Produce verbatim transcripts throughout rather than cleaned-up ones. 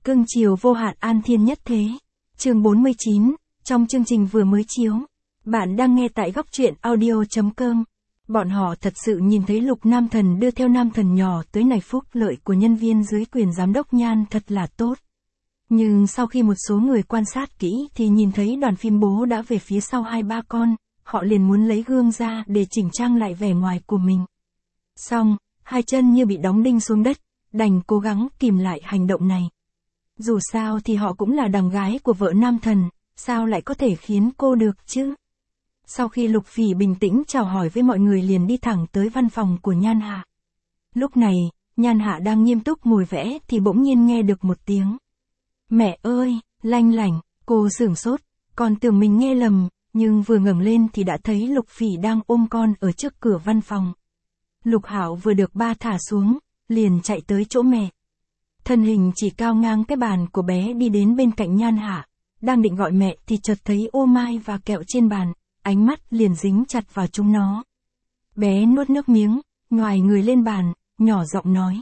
Cưng chiều vô hạn an thiên nhất thế. Chương bốn mươi chín, trong chương trình vừa mới chiếu. Bạn đang nghe tại góc truyện audio.com. Bọn họ thật sự nhìn thấy Lục Nam Thần đưa theo Nam Thần nhỏ tới này, phúc lợi của nhân viên dưới quyền giám đốc Nhan thật là tốt. Nhưng sau khi một số người quan sát kỹ thì nhìn thấy đoàn phim bố đã về phía sau hai ba con, họ liền muốn lấy gương ra để chỉnh trang lại vẻ ngoài của mình. Xong, hai chân như bị đóng đinh xuống đất, đành cố gắng kìm lại hành động này. Dù sao thì họ cũng là đằng gái của vợ Nam Thần, sao lại có thể khiến cô được chứ? Sau khi Lục Phỉ bình tĩnh chào hỏi với mọi người liền đi thẳng tới văn phòng của Nhan Hạ. Lúc này, Nhan Hạ đang nghiêm túc ngồi vẽ thì bỗng nhiên nghe được một tiếng. Mẹ ơi, lanh lảnh, cô sửng sốt, còn tưởng mình nghe lầm, nhưng vừa ngẩng lên thì đã thấy Lục Phỉ đang ôm con ở trước cửa văn phòng. Lục Hạo vừa được ba thả xuống, liền chạy tới chỗ mẹ. Thân hình chỉ cao ngang cái bàn của bé đi đến bên cạnh Nhan Hạ, đang định gọi mẹ thì chợt thấy ô mai và kẹo trên bàn, ánh mắt liền dính chặt vào chúng nó. Bé nuốt nước miếng, nhoài người lên bàn, nhỏ giọng nói.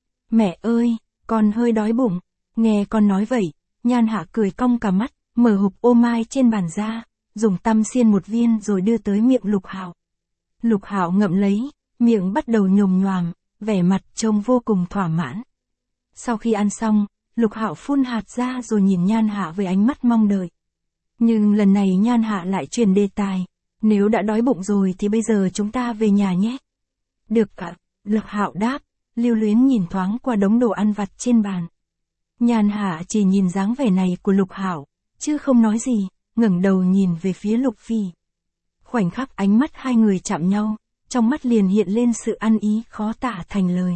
Mẹ ơi, con hơi đói bụng. Nghe con nói vậy, Nhan Hạ cười cong cả mắt, mở hộp ô mai trên bàn ra, dùng tăm xiên một viên rồi đưa tới miệng Lục Hạo. Lục Hạo ngậm lấy, miệng bắt đầu nhồm nhoàm, vẻ mặt trông vô cùng thỏa mãn. Sau khi ăn xong, Lục Hạo phun hạt ra rồi nhìn Nhan Hạ với ánh mắt mong đợi. Nhưng lần này Nhan Hạ lại chuyển đề tài, nếu đã đói bụng rồi thì bây giờ chúng ta về nhà nhé. Được ạ, Lục Hạo đáp, lưu luyến nhìn thoáng qua đống đồ ăn vặt trên bàn. Nhan Hạ chỉ nhìn dáng vẻ này của Lục Hạo, chứ không nói gì, ngẩng đầu nhìn về phía Lục Phỉ. Khoảnh khắc ánh mắt hai người chạm nhau, trong mắt liền hiện lên sự ăn ý khó tả thành lời.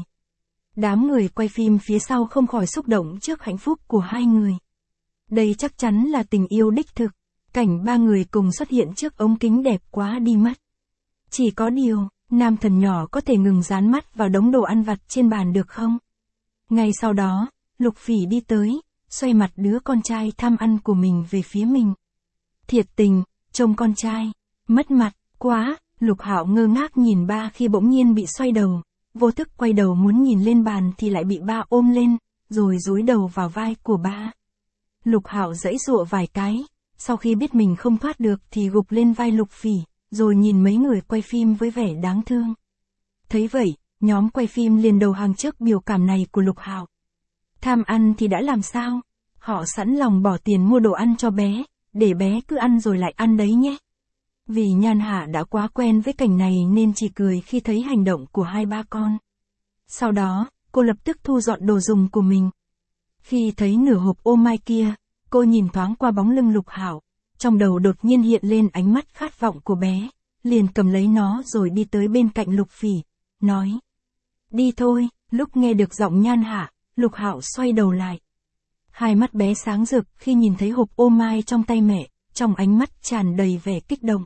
Đám người quay phim phía sau không khỏi xúc động trước hạnh phúc của hai người. Đây chắc chắn là tình yêu đích thực, cảnh ba người cùng xuất hiện trước ống kính đẹp quá đi mất. Chỉ có điều, Nam Thần nhỏ có thể ngừng dán mắt vào đống đồ ăn vặt trên bàn được không? Ngay sau đó, Lục Phỉ đi tới, xoay mặt đứa con trai tham ăn của mình về phía mình. Thiệt tình, trông con trai, mất mặt, quá, Lục Hạo ngơ ngác nhìn ba khi bỗng nhiên bị xoay đầu, vô thức quay đầu muốn nhìn lên bàn thì lại bị ba ôm lên, rồi dúi đầu vào vai của ba. Lục Hạo giãy giụa vài cái, sau khi biết mình không thoát được thì gục lên vai Lục Phỉ, rồi nhìn mấy người quay phim với vẻ đáng thương. Thấy vậy, nhóm quay phim liền đầu hàng trước biểu cảm này của Lục Hạo. Tham ăn thì đã làm sao? Họ sẵn lòng bỏ tiền mua đồ ăn cho bé, để bé cứ ăn rồi lại ăn đấy nhé. Vì Nhan Hạ đã quá quen với cảnh này nên chỉ cười khi thấy hành động của hai ba con. Sau đó, cô lập tức thu dọn đồ dùng của mình. Khi thấy nửa hộp ô mai kia, cô nhìn thoáng qua bóng lưng Lục Hạo, trong đầu đột nhiên hiện lên ánh mắt khát vọng của bé, liền cầm lấy nó rồi đi tới bên cạnh Lục Phỉ, nói. Đi thôi, lúc nghe được giọng Nhan Hạ, Lục Hạo xoay đầu lại. Hai mắt bé sáng rực khi nhìn thấy hộp ô mai trong tay mẹ, trong ánh mắt tràn đầy vẻ kích động.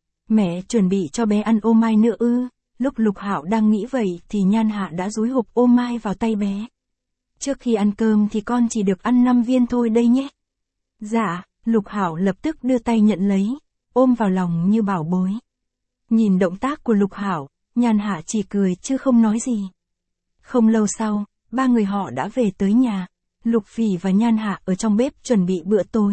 Mẹ chuẩn bị cho bé ăn ô mai nữa ư? Lúc Lục Hạo đang nghĩ vậy thì Nhan Hạ đã dúi hộp ô mai vào tay bé. Trước khi ăn cơm thì con chỉ được ăn năm viên thôi đây nhé. Dạ, Lục Hạo lập tức đưa tay nhận lấy, ôm vào lòng như bảo bối. Nhìn động tác của Lục Hạo, Nhan Hạ chỉ cười chứ không nói gì. Không lâu sau, ba người họ đã về tới nhà. Lục Phỉ và Nhan Hạ ở trong bếp chuẩn bị bữa tối.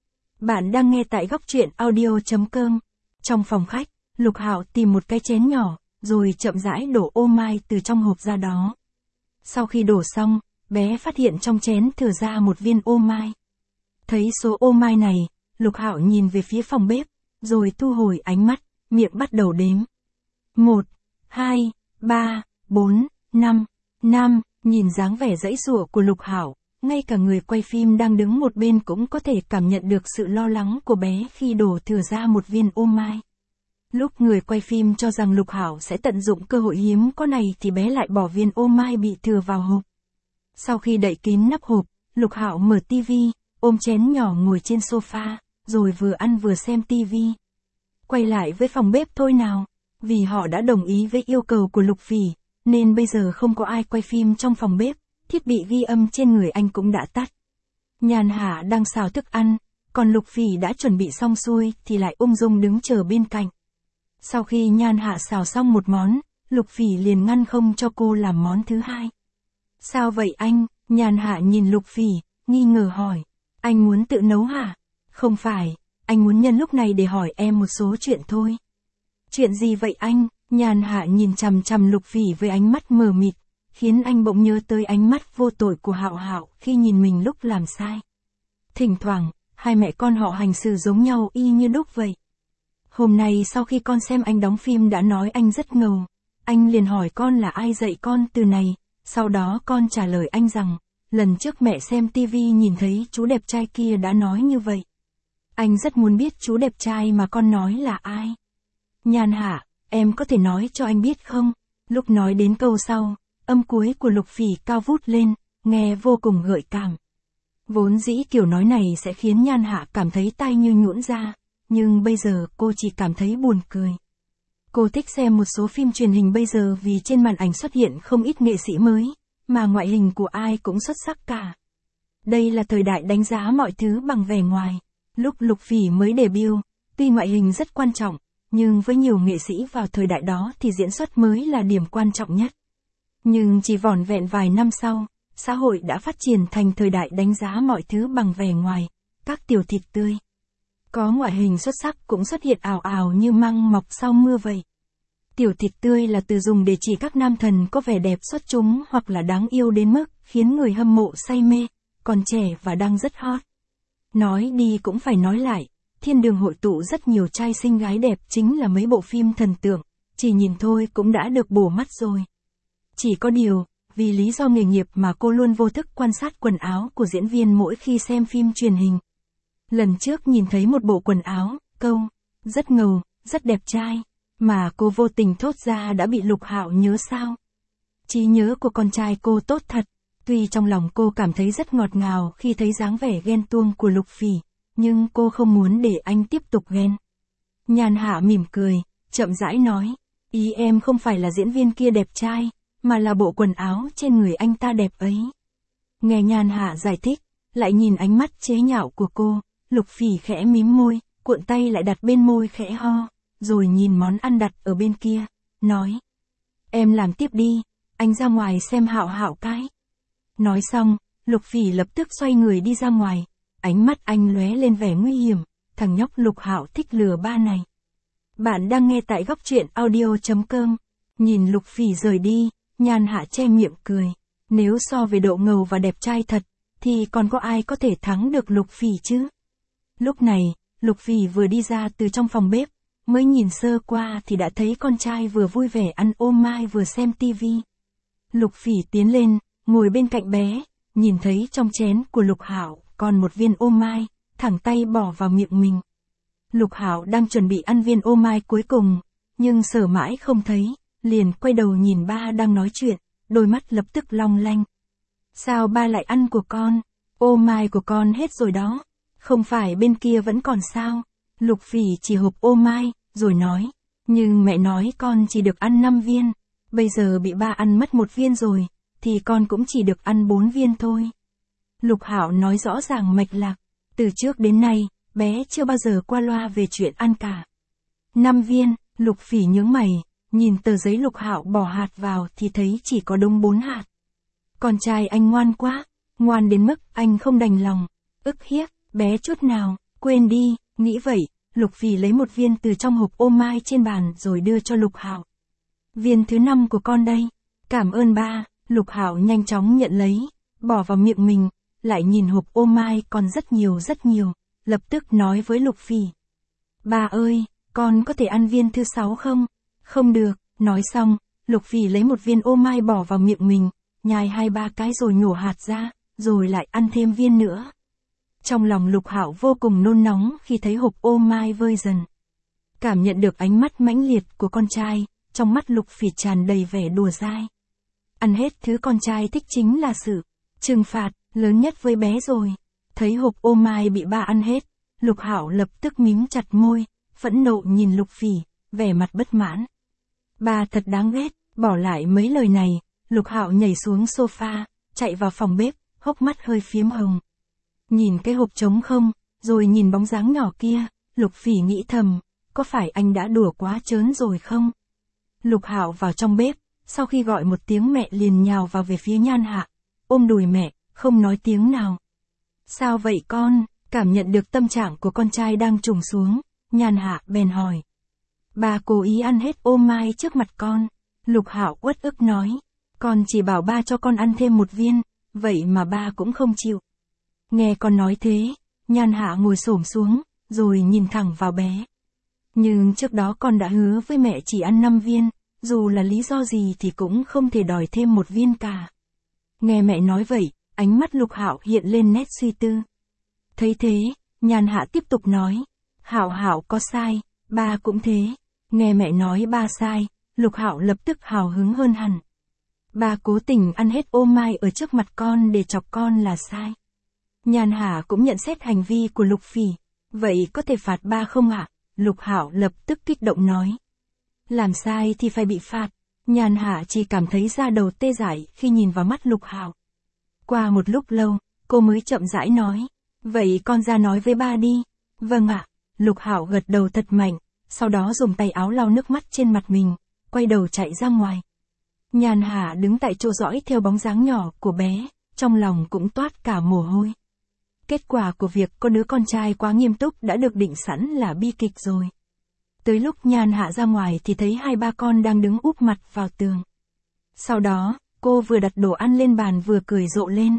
Bạn đang nghe tại góc truyện audio.com. Trong phòng khách, Lục Hạo tìm một cái chén nhỏ, rồi chậm rãi đổ ô mai từ trong hộp ra đó. Sau khi đổ xong, bé phát hiện trong chén thừa ra một viên ô mai. Thấy số ô mai này, Lục Hạo nhìn về phía phòng bếp, rồi thu hồi ánh mắt, miệng bắt đầu đếm. Một, hai, ba, bốn, năm, năm, nhìn dáng vẻ giãy giụa của Lục Hạo, ngay cả người quay phim đang đứng một bên cũng có thể cảm nhận được sự lo lắng của bé khi đổ thừa ra một viên ô mai. Lúc người quay phim cho rằng Lục Hạo sẽ tận dụng cơ hội hiếm có này thì bé lại bỏ viên ô mai bị thừa vào hộp. Sau khi đậy kín nắp hộp, Lục Hạo mở tivi, ôm chén nhỏ ngồi trên sofa, rồi vừa ăn vừa xem tivi. Quay lại với phòng bếp thôi nào, vì họ đã đồng ý với yêu cầu của Lục Phỉ, nên bây giờ không có ai quay phim trong phòng bếp, thiết bị ghi âm trên người anh cũng đã tắt. Nhan Hạ đang xào thức ăn, còn Lục Phỉ đã chuẩn bị xong xuôi thì lại ung dung đứng chờ bên cạnh. Sau khi Nhan Hạ xào xong một món, Lục Phỉ liền ngăn không cho cô làm món thứ hai. Sao vậy anh? Nhan Hạ nhìn Lục Phỉ, nghi ngờ hỏi. Anh muốn tự nấu hả? Không phải, anh muốn nhân lúc này để hỏi em một số chuyện thôi. Chuyện gì vậy anh? Nhàn Hạ nhìn chằm chằm Lục Phỉ với ánh mắt mờ mịt, khiến anh bỗng nhớ tới ánh mắt vô tội của Hạo Hạo khi nhìn mình lúc làm sai. Thỉnh thoảng, hai mẹ con họ hành xử giống nhau y như đúc vậy. Hôm nay sau khi con xem anh đóng phim đã nói anh rất ngầu, anh liền hỏi con là ai dạy con từ này, sau đó con trả lời anh rằng, lần trước mẹ xem tivi nhìn thấy chú đẹp trai kia đã nói như vậy. Anh rất muốn biết chú đẹp trai mà con nói là ai. Nhàn Hạ, em có thể nói cho anh biết không? Lúc nói đến câu sau, âm cuối của Lục Phỉ cao vút lên, nghe vô cùng gợi cảm. Vốn dĩ kiểu nói này sẽ khiến Nhan Hạ cảm thấy tai như nhũn ra, nhưng bây giờ cô chỉ cảm thấy buồn cười. Cô thích xem một số phim truyền hình bây giờ vì trên màn ảnh xuất hiện không ít nghệ sĩ mới, mà ngoại hình của ai cũng xuất sắc cả. Đây là thời đại đánh giá mọi thứ bằng vẻ ngoài. Lúc Lục Phỉ mới debut, tuy ngoại hình rất quan trọng, nhưng với nhiều nghệ sĩ vào thời đại đó thì diễn xuất mới là điểm quan trọng nhất. Nhưng chỉ vỏn vẹn vài năm sau, xã hội đã phát triển thành thời đại đánh giá mọi thứ bằng vẻ ngoài, các tiểu thịt tươi. Có ngoại hình xuất sắc cũng xuất hiện ào ào như măng mọc sau mưa vậy. Tiểu thịt tươi là từ dùng để chỉ các nam thần có vẻ đẹp xuất chúng hoặc là đáng yêu đến mức khiến người hâm mộ say mê, còn trẻ và đang rất hot. Nói đi cũng phải nói lại, thiên đường hội tụ rất nhiều trai xinh gái đẹp chính là mấy bộ phim thần tượng, chỉ nhìn thôi cũng đã được bổ mắt rồi. Chỉ có điều, vì lý do nghề nghiệp mà cô luôn vô thức quan sát quần áo của diễn viên mỗi khi xem phim truyền hình. Lần trước nhìn thấy một bộ quần áo, câu, rất ngầu, rất đẹp trai, mà cô vô tình thốt ra đã bị Lục Hạo nhớ sao. Trí nhớ của con trai cô tốt thật, tuy trong lòng cô cảm thấy rất ngọt ngào khi thấy dáng vẻ ghen tuông của Lục Phỉ, nhưng cô không muốn để anh tiếp tục ghen. Nhàn Hạ mỉm cười, chậm rãi nói, ý em không phải là diễn viên kia đẹp trai, mà là bộ quần áo trên người anh ta đẹp ấy. Nghe Nhàn Hạ giải thích, lại nhìn ánh mắt chế nhạo của cô, Lục Phỉ khẽ mím môi, cuộn tay lại đặt bên môi khẽ ho, rồi nhìn món ăn đặt ở bên kia, nói. Em làm tiếp đi, anh ra ngoài xem Hạo Hạo cái. Nói xong, Lục Phỉ lập tức xoay người đi ra ngoài, ánh mắt anh lóe lên vẻ nguy hiểm, thằng nhóc Lục Hạo thích lừa ba này. Bạn đang nghe tại góc truyện audio chấm com, nhìn Lục Phỉ rời đi, Nhàn Hạ che miệng cười, nếu so về độ ngầu và đẹp trai thật, thì còn có ai có thể thắng được Lục Phỉ chứ? Lúc này, Lục Phỉ vừa đi ra từ trong phòng bếp, mới nhìn sơ qua thì đã thấy con trai vừa vui vẻ ăn ô mai vừa xem tivi. Lục Phỉ tiến lên, ngồi bên cạnh bé, nhìn thấy trong chén của Lục Hạo còn một viên ô mai, thẳng tay bỏ vào miệng mình. Lục Hạo đang chuẩn bị ăn viên ô mai cuối cùng, nhưng sở mãi không thấy, liền quay đầu nhìn ba đang nói chuyện, đôi mắt lập tức long lanh. Sao ba lại ăn của con? Ô mai của con hết rồi đó. Không phải bên kia vẫn còn sao? Lục Phỉ chỉ hộp ô mai, rồi nói, nhưng mẹ nói con chỉ được ăn năm viên, bây giờ bị ba ăn mất một viên rồi, thì con cũng chỉ được ăn bốn viên thôi. Lục Hạo nói rõ ràng mạch lạc, từ trước đến nay, bé chưa bao giờ qua loa về chuyện ăn cả. Năm viên, Lục Phỉ nhướng mày, nhìn tờ giấy Lục Hạo bỏ hạt vào thì thấy chỉ có đúng bốn hạt. Con trai anh ngoan quá, ngoan đến mức anh không đành lòng, ức hiếp, bé chút nào, quên đi, nghĩ vậy, Lục Phỉ lấy một viên từ trong hộp ô mai trên bàn rồi đưa cho Lục Hạo. Viên thứ năm của con đây, cảm ơn ba. Lục Hạo nhanh chóng nhận lấy, bỏ vào miệng mình, lại nhìn hộp ô mai còn rất nhiều rất nhiều, lập tức nói với Lục Phỉ. Ba ơi, con có thể ăn viên thứ sáu không? Không được, nói xong, Lục Phỉ lấy một viên ô mai bỏ vào miệng mình, nhai hai ba cái rồi nhổ hạt ra, rồi lại ăn thêm viên nữa. Trong lòng Lục Hạo vô cùng nôn nóng khi thấy hộp ô mai vơi dần. Cảm nhận được ánh mắt mãnh liệt của con trai, trong mắt Lục Phỉ tràn đầy vẻ đùa dai. Ăn hết thứ con trai thích chính là sự trừng phạt lớn nhất với bé rồi. Thấy hộp ô mai bị ba ăn hết, Lục Hạo lập tức mím chặt môi, phẫn nộ nhìn Lục Phỉ, vẻ mặt bất mãn. Ba thật đáng ghét. Bỏ lại mấy lời này, Lục Hạo nhảy xuống sofa, chạy vào phòng bếp, hốc mắt hơi phiếm hồng. Nhìn cái hộp trống không, rồi nhìn bóng dáng nhỏ kia, Lục Phỉ nghĩ thầm, có phải anh đã đùa quá trớn rồi không? Lục Hạo vào trong bếp, sau khi gọi một tiếng mẹ liền nhào vào về phía Nhan Hạ, ôm đùi mẹ, không nói tiếng nào. Sao vậy con? Cảm nhận được tâm trạng của con trai đang trùng xuống, Nhan Hạ bèn hỏi. Ba cố ý ăn hết ô mai trước mặt con. Lục Hạo uất ức nói. Con chỉ bảo ba cho con ăn thêm một viên, vậy mà ba cũng không chịu. Nghe con nói thế, Nhan Hạ ngồi xổm xuống, rồi nhìn thẳng vào bé. Nhưng trước đó con đã hứa với mẹ chỉ ăn năm viên, dù là lý do gì thì cũng không thể đòi thêm một viên cả. Nghe mẹ nói vậy, ánh mắt Lục Hạo hiện lên nét suy tư. Thấy thế, Nhan Hạ tiếp tục nói. Hạo Hạo có sai, ba cũng thế. Nghe mẹ nói ba sai, Lục Hạo lập tức hào hứng hơn hẳn. Ba cố tình ăn hết ô mai ở trước mặt con để chọc con là sai. Nhan Hạ cũng nhận xét hành vi của Lục Phỉ. Vậy có thể phạt ba không ạ? Lục Hạo lập tức kích động nói. Làm sai thì phải bị phạt. Nhan Hạ chỉ cảm thấy da đầu tê dại khi nhìn vào mắt Lục Hạo. Qua một lúc lâu, cô mới chậm rãi nói. Vậy con ra nói với ba đi. Vâng ạ. Lục Hạo gật đầu thật mạnh, sau đó dùng tay áo lau nước mắt trên mặt mình, quay đầu chạy ra ngoài. Nhan Hạ đứng tại chỗ dõi theo bóng dáng nhỏ của bé, trong lòng cũng toát cả mồ hôi. Kết quả của việc có đứa con trai quá nghiêm túc đã được định sẵn là bi kịch rồi. Tới lúc Nhan Hạ ra ngoài thì thấy hai ba con đang đứng úp mặt vào tường. Sau đó, cô vừa đặt đồ ăn lên bàn vừa cười rộ lên.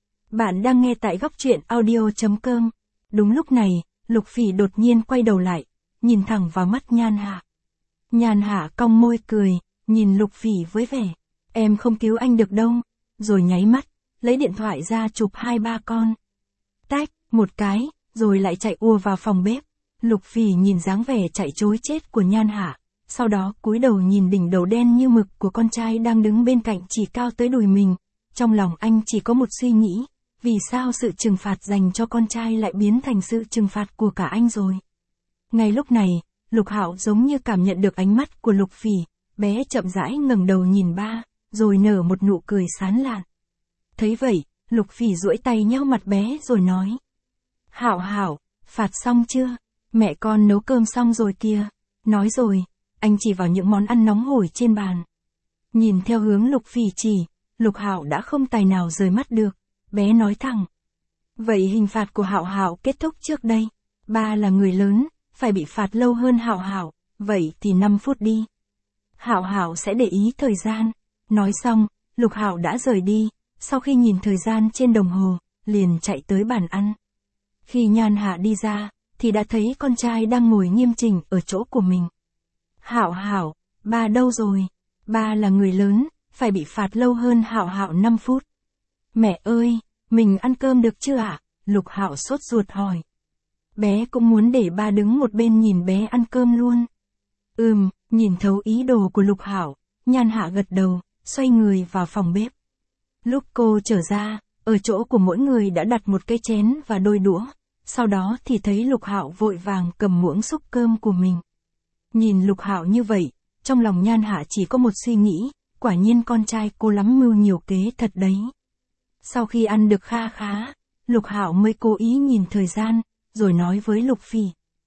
Bạn đang nghe tại góc truyện audio chấm com. Đúng lúc này, Lục Phỉ đột nhiên quay đầu lại, nhìn thẳng vào mắt Nhan Hạ. Nhan Hạ cong môi cười, nhìn Lục Phỉ với vẻ. Em không cứu anh được đâu. Rồi nháy mắt, lấy điện thoại ra chụp hai ba con. Tách, một cái, rồi lại chạy ùa vào phòng bếp. Lục Phỉ nhìn dáng vẻ chạy trối chết của Nhan Hạ, sau đó cúi đầu nhìn đỉnh đầu đen như mực của con trai đang đứng bên cạnh chỉ cao tới đùi mình. Trong lòng anh chỉ có một suy nghĩ, vì sao sự trừng phạt dành cho con trai lại biến thành sự trừng phạt của cả anh rồi. Ngay lúc này, Lục Hạo giống như cảm nhận được ánh mắt của Lục Phỉ, bé chậm rãi ngẩng đầu nhìn ba, rồi nở một nụ cười sán lạn. Thấy vậy, Lục Phỉ duỗi tay nheo mặt bé rồi nói. Hạo Hạo, phạt xong chưa? Mẹ con nấu cơm xong rồi kìa. Nói rồi, anh chỉ vào những món ăn nóng hổi trên bàn. Nhìn theo hướng Lục Phỉ chỉ, Lục Hạo đã không tài nào rời mắt được. Bé nói thẳng. Vậy hình phạt của Hạo Hạo kết thúc trước đây. Ba là người lớn, phải bị phạt lâu hơn Hạo Hạo, vậy thì năm phút đi. Hạo Hạo sẽ để ý thời gian. Nói xong, Lục Hạo đã rời đi, sau khi nhìn thời gian trên đồng hồ, liền chạy tới bàn ăn. Khi Nhan Hạ đi ra, thì đã thấy con trai đang ngồi nghiêm chỉnh ở chỗ của mình. Hạo Hạo, ba đâu rồi? Ba là người lớn, phải bị phạt lâu hơn Hạo Hạo năm phút. Mẹ ơi, mình ăn cơm được chưa ạ? Lục Hạo sốt ruột hỏi. Bé cũng muốn để ba đứng một bên nhìn bé ăn cơm luôn. Ừm, nhìn thấu ý đồ của Lục Hạo, Nhan Hạ gật đầu, xoay người vào phòng bếp. Lúc cô trở ra, ở chỗ của mỗi người đã đặt một cái chén và đôi đũa, sau đó thì thấy Lục Hạo vội vàng cầm muỗng xúc cơm của mình. Nhìn Lục Hạo như vậy, trong lòng Nhan Hạ chỉ có một suy nghĩ, quả nhiên con trai cô lắm mưu nhiều kế thật đấy. Sau khi ăn được kha khá, Lục Hạo mới cố ý nhìn thời gian, rồi nói với Lục Phỉ.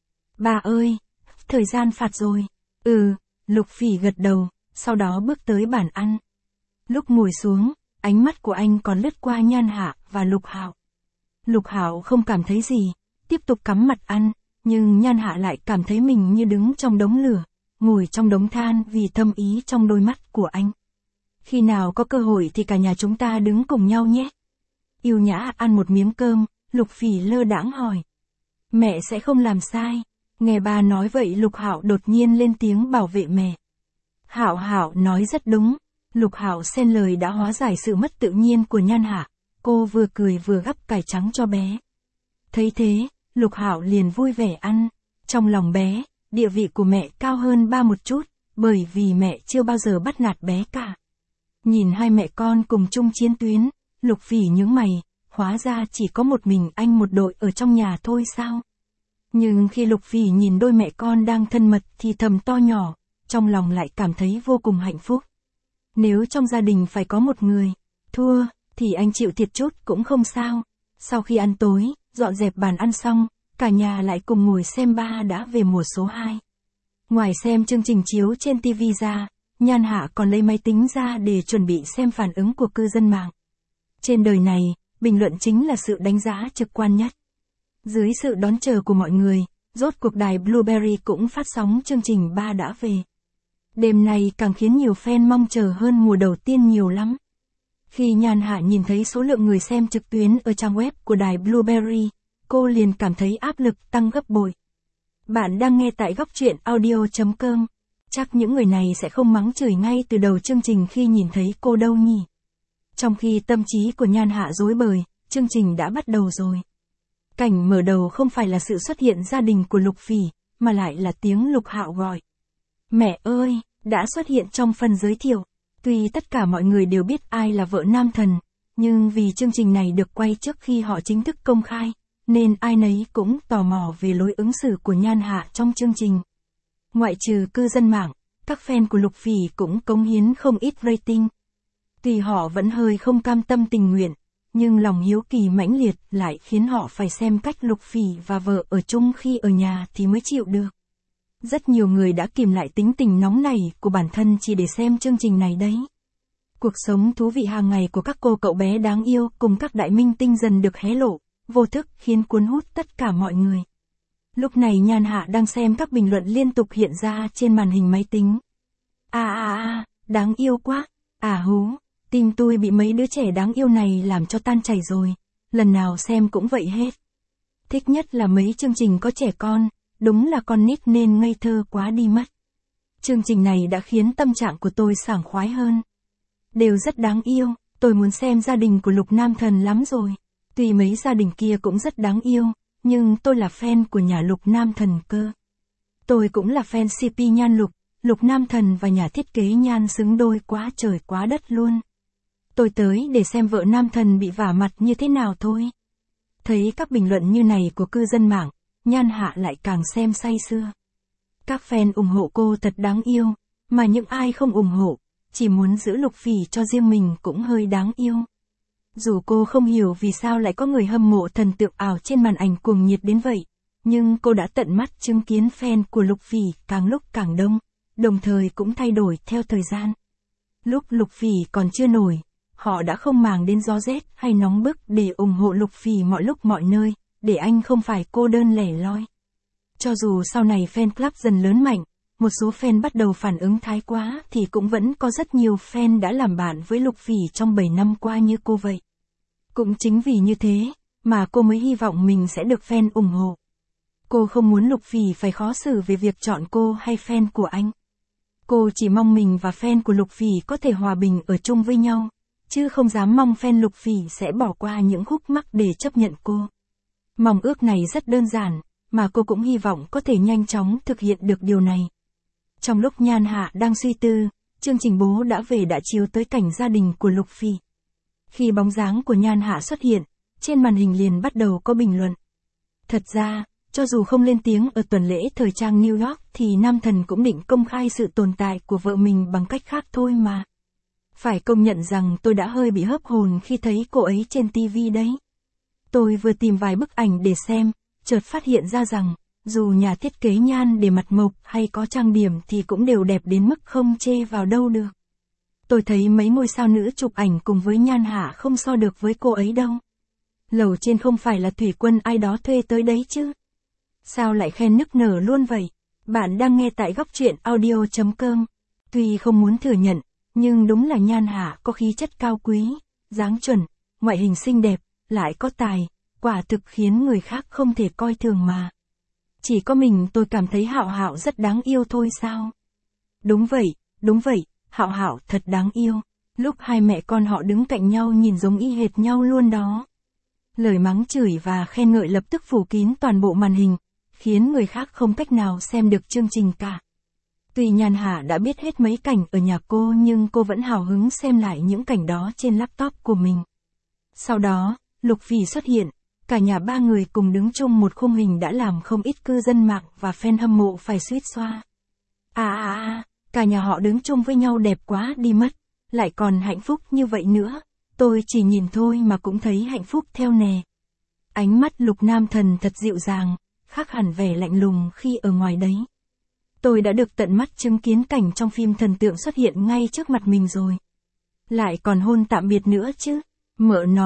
Ba ơi, thời gian phạt rồi. Ừ, Lục Phỉ gật đầu, sau đó bước tới bàn ăn. Lúc ngồi xuống, ánh mắt của anh còn lướt qua Nhan Hạ và Lục Hạo. Lục Hạo không cảm thấy gì, tiếp tục cắm mặt ăn, nhưng Nhan Hạ lại cảm thấy mình như đứng trong đống lửa, ngồi trong đống than vì thâm ý trong đôi mắt của anh. Khi nào có cơ hội thì cả nhà chúng ta đứng cùng nhau nhé. Yêu nhã ăn một miếng cơm, Lục Phỉ lơ đãng hỏi. Mẹ sẽ không làm sai. Nghe ba nói vậy Lục Hạo đột nhiên lên tiếng bảo vệ mẹ. Hạo Hạo nói rất đúng. Lục Hạo xen lời đã hóa giải sự mất tự nhiên của Nhan Hạ. Cô vừa cười vừa gắp cải trắng cho bé. Thấy thế, Lục Hạo liền vui vẻ ăn. Trong lòng bé, địa vị của mẹ cao hơn ba một chút, bởi vì mẹ chưa bao giờ bắt nạt bé cả. Nhìn hai mẹ con cùng chung chiến tuyến, Lục Phỉ nhướng mày, hóa ra chỉ có một mình anh một đội ở trong nhà thôi sao? Nhưng khi Lục Phỉ nhìn đôi mẹ con đang thân mật thì thầm to nhỏ, trong lòng lại cảm thấy vô cùng hạnh phúc. Nếu trong gia đình phải có một người thua, thì anh chịu thiệt chút cũng không sao. Sau khi ăn tối, dọn dẹp bàn ăn xong, cả nhà lại cùng ngồi xem Ba đã về mùa số hai. Ngoài xem chương trình chiếu trên ti vi ra, Nhan Hạ còn lấy máy tính ra để chuẩn bị xem phản ứng của cư dân mạng. Trên đời này, bình luận chính là sự đánh giá trực quan nhất. Dưới sự đón chờ của mọi người, rốt cuộc đài Blueberry cũng phát sóng chương trình Ba đã về. Đêm này càng khiến nhiều fan mong chờ hơn mùa đầu tiên nhiều lắm. Khi Nhan Hạ nhìn thấy số lượng người xem trực tuyến ở trang web của đài Blueberry, cô liền cảm thấy áp lực tăng gấp bội. Bạn đang nghe tại góc truyện audio chấm com. Chắc những người này sẽ không mắng chửi ngay từ đầu chương trình khi nhìn thấy cô đâu nhỉ. Trong khi tâm trí của Nhan Hạ rối bời, chương trình đã bắt đầu rồi. Cảnh mở đầu không phải là sự xuất hiện gia đình của Lục Phỉ, mà lại là tiếng Lục Hạo gọi. Mẹ ơi, đã xuất hiện trong phần giới thiệu. Tuy tất cả mọi người đều biết ai là vợ nam thần, nhưng vì chương trình này được quay trước khi họ chính thức công khai, nên ai nấy cũng tò mò về lối ứng xử của Nhan Hạ trong chương trình. Ngoại trừ cư dân mạng, các fan của Lục Phỉ cũng cống hiến không ít rating. Tuy họ vẫn hơi không cam tâm tình nguyện, nhưng lòng hiếu kỳ mãnh liệt lại khiến họ phải xem cách Lục Phỉ và vợ ở chung khi ở nhà thì mới chịu được. Rất nhiều người đã kìm lại tính tình nóng nảy của bản thân chỉ để xem chương trình này đấy. Cuộc sống thú vị hàng ngày của các cô cậu bé đáng yêu cùng các đại minh tinh dần được hé lộ, vô thức khiến cuốn hút tất cả mọi người. Lúc này Nhan Hạ đang xem các bình luận liên tục hiện ra trên màn hình máy tính. À à à, đáng yêu quá, à hú, tim tôi bị mấy đứa trẻ đáng yêu này làm cho tan chảy rồi, lần nào xem cũng vậy hết. Thích nhất là mấy chương trình có trẻ con, đúng là con nít nên ngây thơ quá đi mất. Chương trình này đã khiến tâm trạng của tôi sảng khoái hơn. Đều rất đáng yêu, tôi muốn xem gia đình của Lục Nam Thần lắm rồi. Tuy mấy gia đình kia cũng rất đáng yêu, nhưng tôi là fan của nhà Lục Nam Thần cơ. Tôi cũng là fan xê pê Nhan Lục, Lục Nam Thần và nhà thiết kế Nhan xứng đôi quá trời quá đất luôn. Tôi tới để xem vợ Nam Thần bị vả mặt như thế nào thôi. Thấy các bình luận như này của cư dân mạng, Nhan Hạ lại càng xem say sưa. Các fan ủng hộ cô thật đáng yêu, mà những ai không ủng hộ, chỉ muốn giữ Lục Phỉ cho riêng mình cũng hơi đáng yêu. Dù cô không hiểu vì sao lại có người hâm mộ thần tượng ảo trên màn ảnh cuồng nhiệt đến vậy, nhưng cô đã tận mắt chứng kiến fan của Lục Phỉ càng lúc càng đông, đồng thời cũng thay đổi theo thời gian. Lúc Lục Phỉ còn chưa nổi, họ đã không màng đến gió rét hay nóng bức để ủng hộ Lục Phỉ mọi lúc mọi nơi, để anh không phải cô đơn lẻ loi. Cho dù sau này fan club dần lớn mạnh, một số fan bắt đầu phản ứng thái quá thì cũng vẫn có rất nhiều fan đã làm bạn với Lục Phỉ trong bảy năm qua như cô vậy. Cũng chính vì như thế, mà cô mới hy vọng mình sẽ được fan ủng hộ. Cô không muốn Lục Phỉ phải khó xử về việc chọn cô hay fan của anh. Cô chỉ mong mình và fan của Lục Phỉ có thể hòa bình ở chung với nhau, chứ không dám mong fan Lục Phỉ sẽ bỏ qua những khúc mắc để chấp nhận cô. Mong ước này rất đơn giản, mà cô cũng hy vọng có thể nhanh chóng thực hiện được điều này. Trong lúc Nhan Hạ đang suy tư, chương trình Bố đã về đã chiếu tới cảnh gia đình của Lục Phỉ. Khi bóng dáng của Nhan Hạ xuất hiện, trên màn hình liền bắt đầu có bình luận. Thật ra, cho dù không lên tiếng ở tuần lễ thời trang New York thì Nam Thần cũng định công khai sự tồn tại của vợ mình bằng cách khác thôi mà. Phải công nhận rằng tôi đã hơi bị hớp hồn khi thấy cô ấy trên ti vi đấy. Tôi vừa tìm vài bức ảnh để xem, chợt phát hiện ra rằng, dù nhà thiết kế Nhan để mặt mộc hay có trang điểm thì cũng đều đẹp đến mức không chê vào đâu được. Tôi thấy mấy ngôi sao nữ chụp ảnh cùng với Nhan Hạ không so được với cô ấy đâu. Lầu trên không phải là thủy quân ai đó thuê tới đấy chứ. Sao lại khen nức nở luôn vậy? Bạn đang nghe tại góc truyện audio chấm com. Tuy không muốn thừa nhận, nhưng đúng là Nhan Hạ có khí chất cao quý, dáng chuẩn, ngoại hình xinh đẹp, lại có tài, quả thực khiến người khác không thể coi thường mà. Chỉ có mình tôi cảm thấy Hạo Hạo rất đáng yêu thôi sao? Đúng vậy, đúng vậy, Hạo Hạo thật đáng yêu. Lúc hai mẹ con họ đứng cạnh nhau nhìn giống y hệt nhau luôn đó. Lời mắng chửi và khen ngợi lập tức phủ kín toàn bộ màn hình, khiến người khác không cách nào xem được chương trình cả. Tuy Nhan Hạ đã biết hết mấy cảnh ở nhà cô nhưng cô vẫn hào hứng xem lại những cảnh đó trên laptop của mình. Sau đó, Lục Phỉ xuất hiện, cả nhà ba người cùng đứng chung một khung hình đã làm không ít cư dân mạng và fan hâm mộ phải suýt xoa. À à à, cả nhà họ đứng chung với nhau đẹp quá đi mất, lại còn hạnh phúc như vậy nữa, tôi chỉ nhìn thôi mà cũng thấy hạnh phúc theo nè. Ánh mắt Lục Nam Thần thật dịu dàng, khác hẳn vẻ lạnh lùng khi ở ngoài đấy. Tôi đã được tận mắt chứng kiến cảnh trong phim thần tượng xuất hiện ngay trước mặt mình rồi. Lại còn hôn tạm biệt nữa chứ, mợ nó,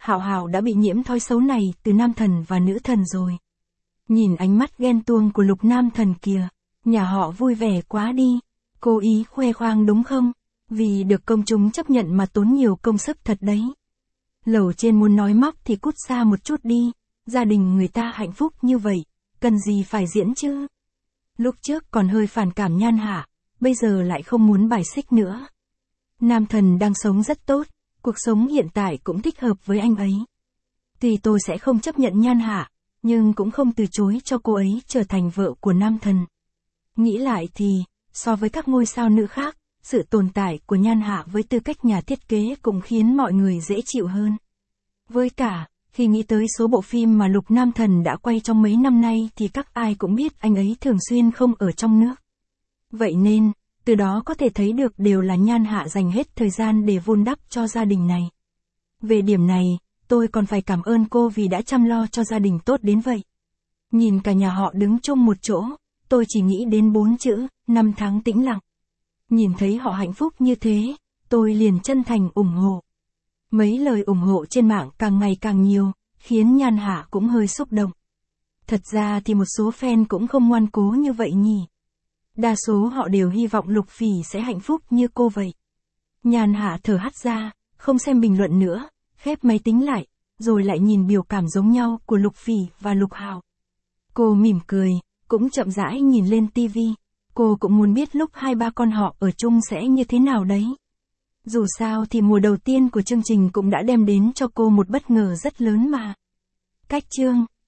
Hạo Hạo đã bị nhiễm thói xấu này từ nam thần và nữ thần rồi. Nhìn ánh mắt ghen tuông của Lục nam thần kìa, nhà họ vui vẻ quá đi, cố ý khoe khoang đúng không? Vì được công chúng chấp nhận mà tốn nhiều công sức thật đấy. Lầu trên muốn nói móc thì cút xa một chút đi, gia đình người ta hạnh phúc như vậy, cần gì phải diễn chứ? Lúc trước còn hơi phản cảm Nhan Hạ, bây giờ lại không muốn bài xích nữa. Nam thần đang sống rất tốt, cuộc sống hiện tại cũng thích hợp với anh ấy. Tuy tôi sẽ không chấp nhận Nhan Hạ, nhưng cũng không từ chối cho cô ấy trở thành vợ của nam thần. Nghĩ lại thì, so với các ngôi sao nữ khác, sự tồn tại của Nhan Hạ với tư cách nhà thiết kế cũng khiến mọi người dễ chịu hơn. Với cả, khi nghĩ tới số bộ phim mà Lục nam thần đã quay trong mấy năm nay thì các ai cũng biết anh ấy thường xuyên không ở trong nước. Vậy nên, từ đó có thể thấy được đều là Nhan Hạ dành hết thời gian để vun đắp cho gia đình này. Về điểm này, tôi còn phải cảm ơn cô vì đã chăm lo cho gia đình tốt đến vậy. Nhìn cả nhà họ đứng chung một chỗ, tôi chỉ nghĩ đến bốn chữ, năm tháng tĩnh lặng. Nhìn thấy họ hạnh phúc như thế, tôi liền chân thành ủng hộ. Mấy lời ủng hộ trên mạng càng ngày càng nhiều, khiến Nhan Hạ cũng hơi xúc động. Thật ra thì một số fan cũng không ngoan cố như vậy nhỉ. Đa số họ đều hy vọng Lục Phỉ sẽ hạnh phúc như cô vậy. Nhan Hạ thở hắt ra, không xem bình luận nữa, khép máy tính lại, rồi lại nhìn biểu cảm giống nhau của Lục Phỉ và Lục Hạo. Cô mỉm cười, cũng chậm rãi nhìn lên tivi. Cô cũng muốn biết lúc hai ba con họ ở chung sẽ như thế nào đấy. Dù sao thì mùa đầu tiên của chương trình cũng đã đem đến cho cô một bất ngờ rất lớn mà. Cách chương